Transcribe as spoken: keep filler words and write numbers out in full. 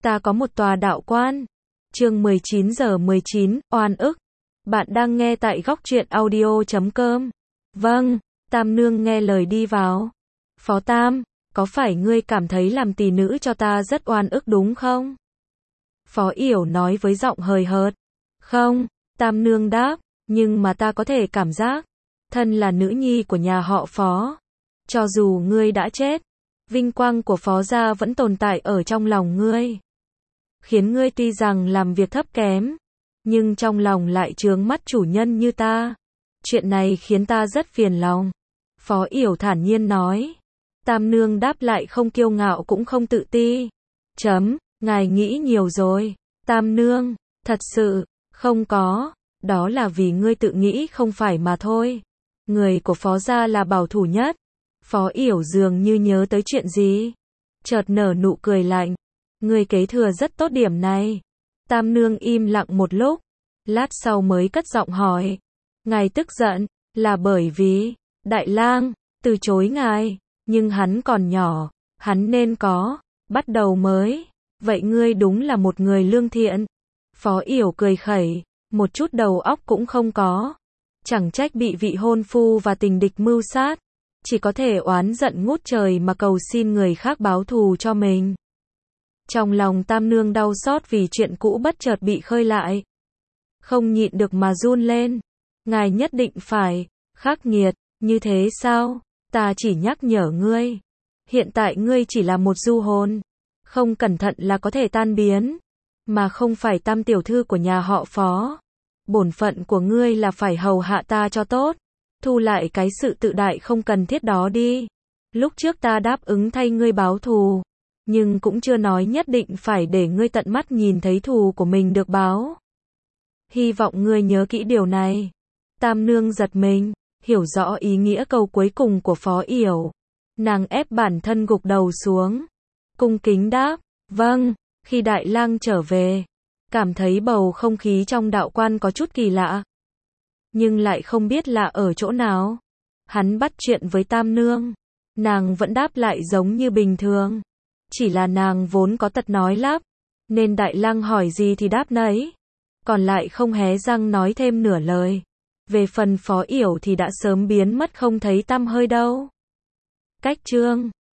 Ta có một tòa đạo quan. Chương mười chín giờ mười chín, oan ức. Bạn đang nghe tại góc truyện audio chấm com. Vâng, Tam Nương nghe lời đi vào. Phó Tam, có phải ngươi cảm thấy làm tỳ nữ cho ta rất oan ức đúng không? Phó Yểu nói với giọng hời hợt. Không, Tam Nương đáp, nhưng mà ta có thể cảm giác, thân là nữ nhi của nhà họ Phó. Cho dù ngươi đã chết, vinh quang của Phó gia vẫn tồn tại ở trong lòng ngươi. Khiến ngươi tuy rằng làm việc thấp kém, nhưng trong lòng lại chướng mắt chủ nhân như ta. Chuyện này khiến ta rất phiền lòng. Phó Yểu thản nhiên nói. Tam Nương đáp lại không kiêu ngạo cũng không tự ti. Chấm, ngài nghĩ nhiều rồi. Tam Nương, thật sự, không có, đó là vì ngươi tự nghĩ không phải mà thôi. Người của Phó gia là bảo thủ nhất. Phó Yểu dường như nhớ tới chuyện gì, chợt nở nụ cười lạnh. Ngươi kế thừa rất tốt điểm này. Tam Nương im lặng một lúc, lát sau mới cất giọng hỏi. Ngài tức giận, là bởi vì, Đại Lang, từ chối ngài, nhưng hắn còn nhỏ, hắn nên có, bắt đầu mới. Vậy ngươi đúng là một người lương thiện. Phó Yểu cười khẩy, một chút đầu óc cũng không có. Chẳng trách bị vị hôn phu và tình địch mưu sát. Chỉ có thể oán giận ngút trời mà cầu xin người khác báo thù cho mình. Trong lòng Tam Nương đau xót vì chuyện cũ bất chợt bị khơi lại. Không nhịn được mà run lên. Ngài nhất định phải khắc nghiệt như thế sao? Ta chỉ nhắc nhở ngươi. Hiện tại ngươi chỉ là một du hồn. Không cẩn thận là có thể tan biến. Mà không phải Tam tiểu thư của nhà họ Phó. Bổn phận của ngươi là phải hầu hạ ta cho tốt. Thu lại cái sự tự đại không cần thiết đó đi. Lúc trước ta đáp ứng thay ngươi báo thù, nhưng cũng chưa nói nhất định phải để ngươi tận mắt nhìn thấy thù của mình được báo. Hy vọng ngươi nhớ kỹ điều này. Tam Nương giật mình, hiểu rõ ý nghĩa câu cuối cùng của Phó Yểu. Nàng ép bản thân gục đầu xuống, cung kính đáp, vâng. Khi Đại Lang trở về, cảm thấy bầu không khí trong đạo quan có chút kỳ lạ. Nhưng lại không biết lạ ở chỗ nào. Hắn bắt chuyện với Tam Nương, nàng vẫn đáp lại giống như bình thường. Chỉ là nàng vốn có tật nói lắp, nên Đại Lang hỏi gì thì đáp nấy. Còn lại không hé răng nói thêm nửa lời. Về phần Phó Yểu thì đã sớm biến mất không thấy tăm hơi đâu. Cách chương